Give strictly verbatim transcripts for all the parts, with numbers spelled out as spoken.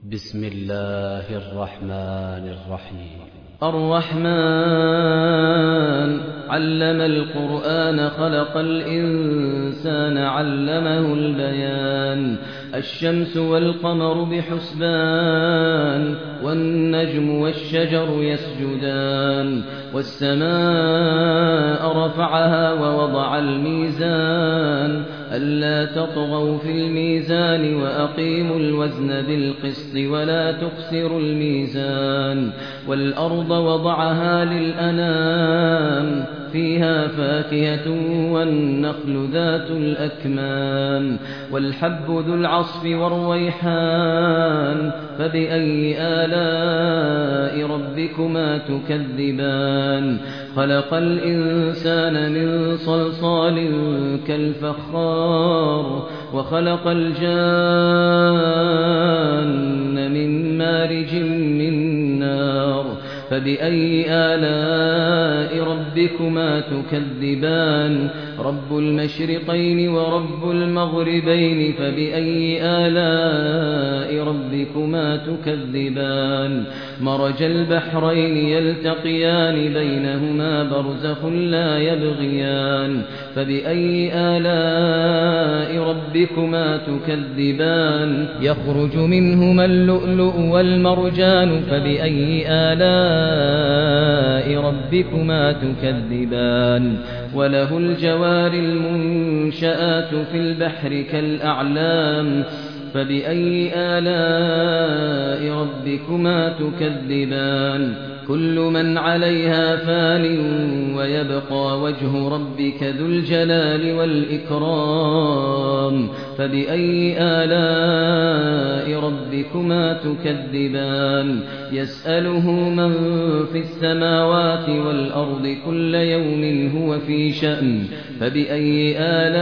بسم الله الرحمن الرحيم. الرحمن علم القرآن خلق الإنسان علمه البيان. الشمس والقمر بحسبان والنجم والشجر يسجدان والسماء رفعها ووضع الميزان ألا تطغوا في الميزان وأقيموا الوزن بالقسط ولا تخسروا الميزان والأرض وضعها للأنام فيها فاكهة والنخل ذات الأكمام والحب ذو العصف والريحان فبأي آلاء ربكما تكذبان. خلق الإنسان من صلصال كالفخار وخلق الجان من مارج من نار فبأي آلاء ربكما تكذبان. رب المشرقين ورب المغربين فبأي آلاء ربكما تكذبان. مرج البحرين يلتقيان بينهما برزخ لا يبغيان فبأي آلاء ربكما تكذبان. يخرج منهما اللؤلؤ والمرجان فبأي آلاء ربكما تكذبان. وله الجوار المنشآت في البحر كالأعلام فبأي آلاء ربكما تكذبان. كل من عليها فان ويبقى وجه ربك ذو الجلال والإكرام فبأي آلاء ربكما تكذبان. يسأله من في السماوات والأرض كل يوم هو في شأن فبأي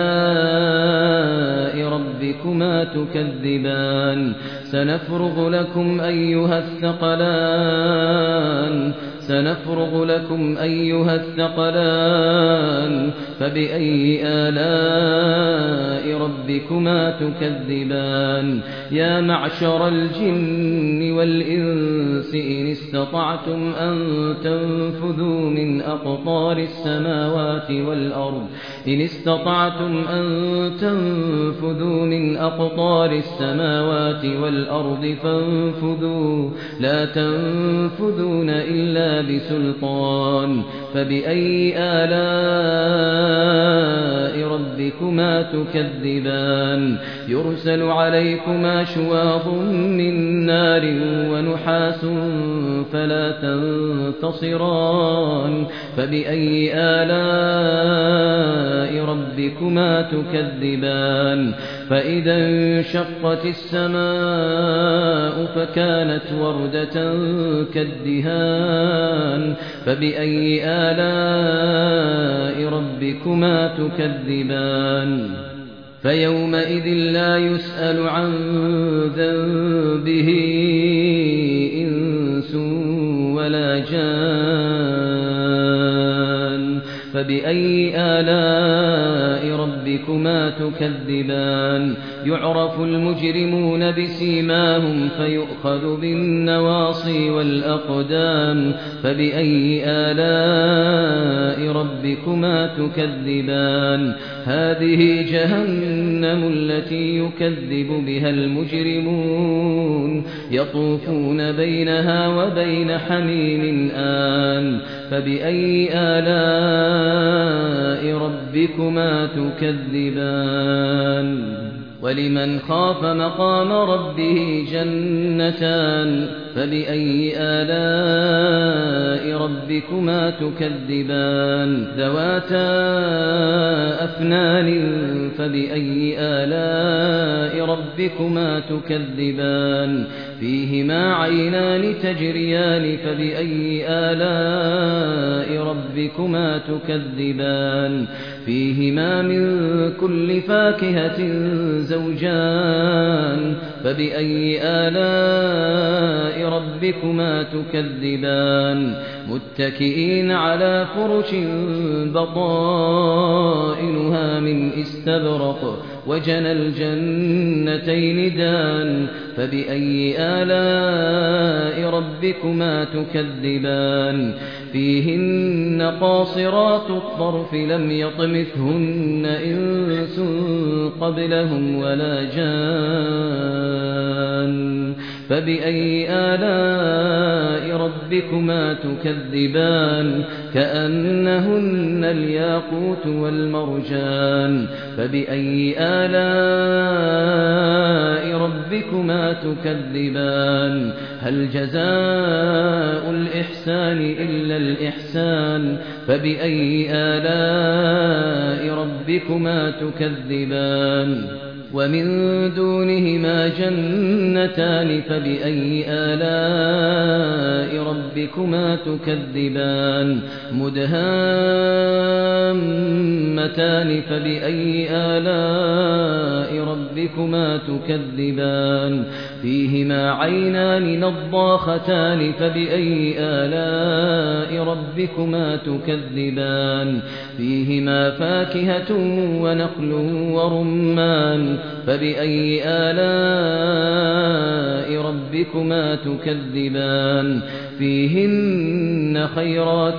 آلاء ربكما تكذبان. سنفرغ لكم أيها الثقلان سنفرغ لكم أيها الثقلان فبأي آلاء ربكما تكذبان. يا معشر الجن والإنس إن استطعتم أن تنفذوا من أقطار السماوات والأرض إن استطعتم أن تنفذوا من أقطار السماوات والأرض فانفذوا لا تنفذون إلا بسلطان فبأي آلاء ربكما تكذبان. يرسل عليكما شواظ من نار ونحاس فلا تنتصران فبأي آلاء ربكما تكذبان. فإذا انشقت السماء فكانت وردة كالدهان فبأي آلاء ربكما تكذبان. فيومئذ لا يسأل عن ذنبه إنس ولا جان فبأي آلاء ربكما تكذبان. يعرف المجرمون بسيماهم فيؤخذ بالنواصي والأقدام فبأي آلاء ربكما تكذبان. هذه جهنم التي يكذب بها المجرمون يطوفون بينها وبين حميم آن فبأي آلاء ربكما تكذبان. ولمن خاف مقام ربه جنتان فبأي آلاء ربكما تكذبان. ذواتا أفنان فبأي آلاء ربكما تكذبان. فيهما عينان تجريان فبأي آلاء ربكما تكذبان. فيهما من كل فاكهة زوجان فبأي آلاء ربكما تكذبان. متكئين على فرش بطائنها من استبرق وجنى الجنتين دان فبأي آلاء ربكما تكذبان فيهن قاصرات الطرف لم يطمثهن إنس قبلهم ولا جان فبأي آلاء ربكما تكذبان كأنهن الياقوت والمرجان فبأي آلاء ربكما تكذبان هل جزاء الإحسان إلا الإحسان فبأي آلاء ربكما تكذبان ومن دونهما جنتان فبأي آلاء ربكما تكذبان مدهامتان فبأي آلاء ربكما تكذبان فيهما عينان نضاختان فبأي آلاء ربكما تكذبان فيهما فاكهة ونخل ورمان فبأي آلاء ربكما تكذبان فيهن خيرات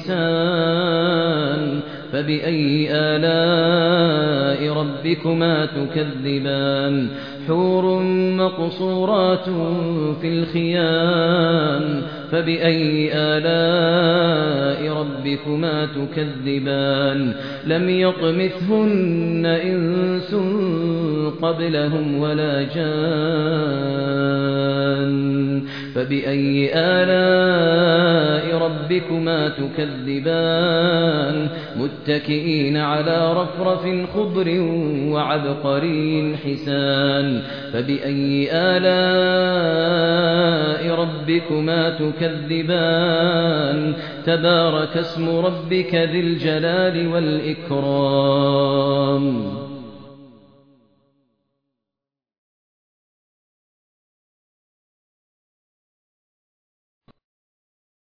حسان فبأي آلاء ربكما تكذبان حور مقصورات في الخيام فبأي آلاء ربكما تكذبان لم يطمثهن إنس قبلهم ولا جان فبأي آلاء ربكما تكذبان متكئين على رفرف خضر وعبقري حسان فبأي آلاء ربكما تكذبان تبارك اسم ربك ذي الجلال والإكرام